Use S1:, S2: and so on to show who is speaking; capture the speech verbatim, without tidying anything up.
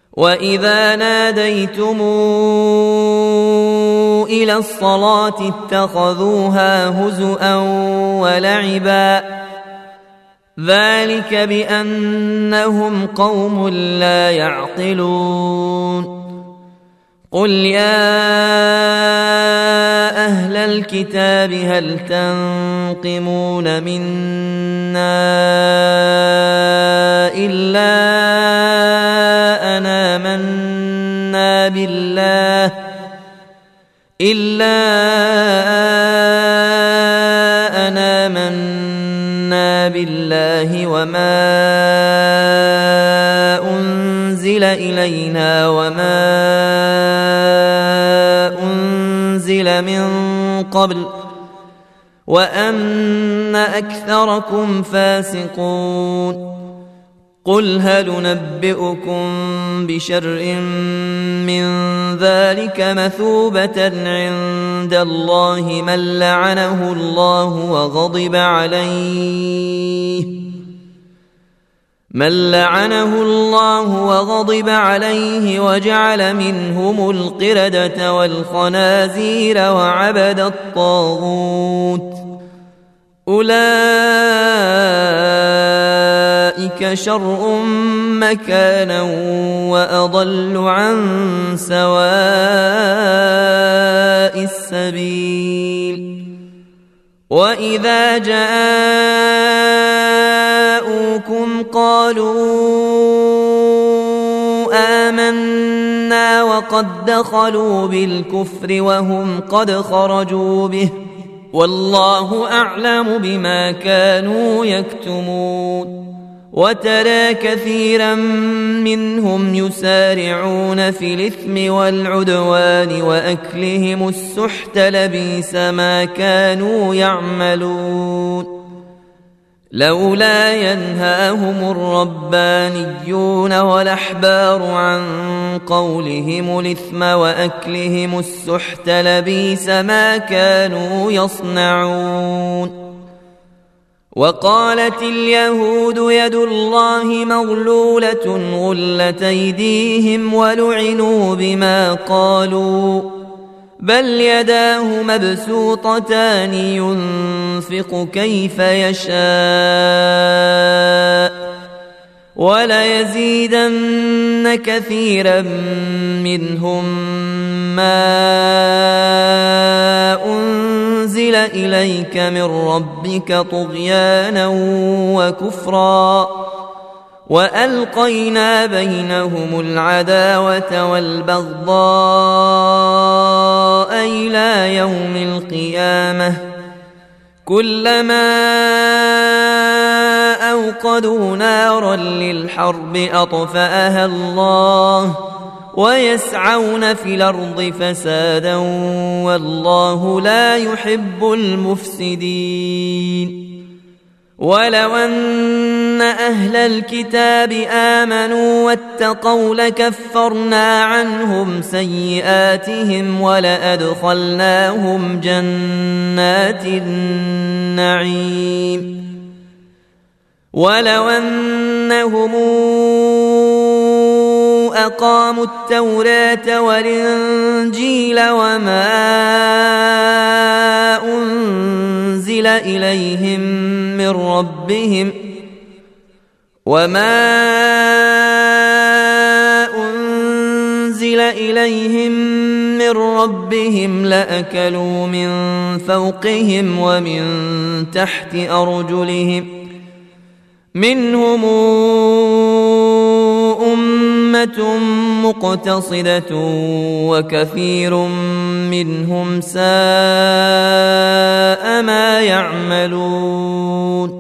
S1: وإذا ناديتم إلى الصلاة اتخذوها هزؤا ولعبا ذلك بأنهم قوم لا يعقلون قل يا أهل الكتاب هل تنقمون منا إلا أن آمنا بالله إلا أن آمنا بالله وما أنزل إلينا وما أنزل من قبل وأن أكثركم فاسقون قل هل ننبئكم بشر من ذلك مثوبة عند الله من لعنه الله وغضب عليه من لعنه الله وغضب عليه وجعل منهم القردة والخنازير وعبد الطاغوت أولئك شر مكانا وأضل عن سواء السبيل وإذا جاءوكم قالوا آمنا وقد دخلوا بالكفر وهم قد خرجوا به والله أعلم بما كانوا يكتمون وترى كثيرا منهم يسارعون في الإثم والعدوان وأكلهم السحت لبئس ما كانوا يعملون لولا ينهاهم الربانيون والأحبار عن قولهم الإثم وأكلهم السحت لبئس ما كانوا يصنعون وقالت اليهود يد الله مغلولة غلت أيديهم ولعنوا بما قالوا بل يداه مبسوطتان ينفق كيف يشاء وليزيدن كثيرا منهم ما أنزل إليك من ربك طغيانا وكفرا وألقينا بينهم العداوة والبغضاء إلى يوم القيامة كلما أوقدوا نارا للحرب أطفأها الله ويسعون في الأرض فسادا والله لا يحب المفسدين ولو أن أهل الكتاب آمنوا واتقوا لكفرنا عنهم سيئاتهم ولأدخلناهم جنات النعيم ولو أنهم أقاموا التوراة والإنجيل وما أنزل إليهم من ربهم وما أنزل إليهم من ربهم لأكلوا من فوقهم ومن تحت أرجلهم منهم أمة مقتصدة وكثير منهم ساء ما يعملون